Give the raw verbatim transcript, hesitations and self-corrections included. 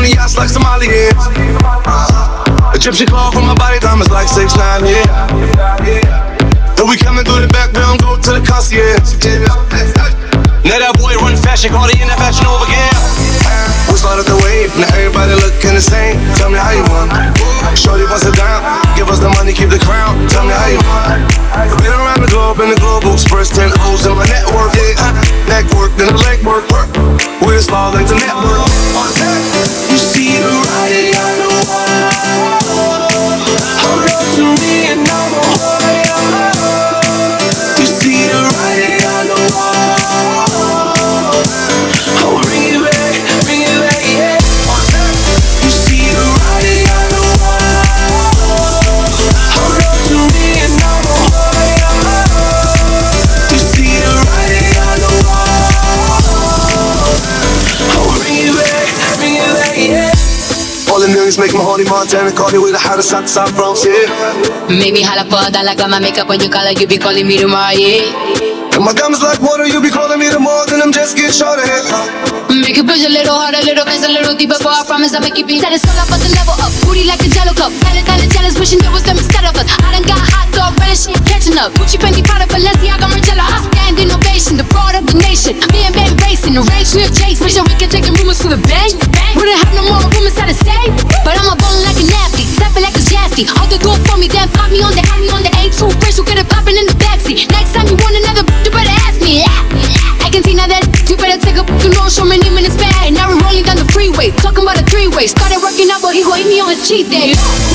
on the yachts like Somalians. uh, Egyptian cloth on my body, diamonds like six nine, yeah. And we coming through the back, we don't go to the concierge. Now that boy run fashion, call the in that fashion over again. We started the wave, now everybody looking the same. Tell me how you want. Shorty wants it down, give us the money, keep the crown. Tell me how you want. Been around the globe in the global express, ten O's in my network, yeah. Neck work, then the leg work, work. We're small like the network. You see the writing on the wall. Hold on to me and I'm a hold. You see the writing on the wall. I'll bring it back, bring it back, yeah. You see the writing on the wall. Hold on to me and I'm a hold. You see the writing on the wall. I'll bring it back, bring it back, yeah. All the millions make my honey Montana, call you with the hottest out the South Bronx, yeah. Make me holla for that like my makeup when you call her, you be calling me tomorrow, yeah. And my diamonds like water, you be calling me the more than I'm just getting shorter. Make it push a little harder, a little closer, a little deeper, but I promise I'ma keep it. Set it all up, but the level up, booty like a jello cup. Hella, hella jealous, wishing there was them instead of us. I done got hot dog, relish shit catching up. Gucci, Fendi, Prada, Balenciaga, Margiela. I stand innovation, the broad of the nation. Me and baby racing, the range near Jason. Wish that we could take the rumors to the bank. Wouldn't have no more room inside the safe, but I'm a ballin' like a nasty, tapping like a chassis. Hold the door for me, then pop me on the, me on the A two. Fresh, who get it poppin' in the backseat. Next time you want another, you better ask me. I can see now that you better take a you know, show me name in his bag. And now we're rolling down the freeway, talking about a three-way. Started working out, but he gon' eat me on his cheat day.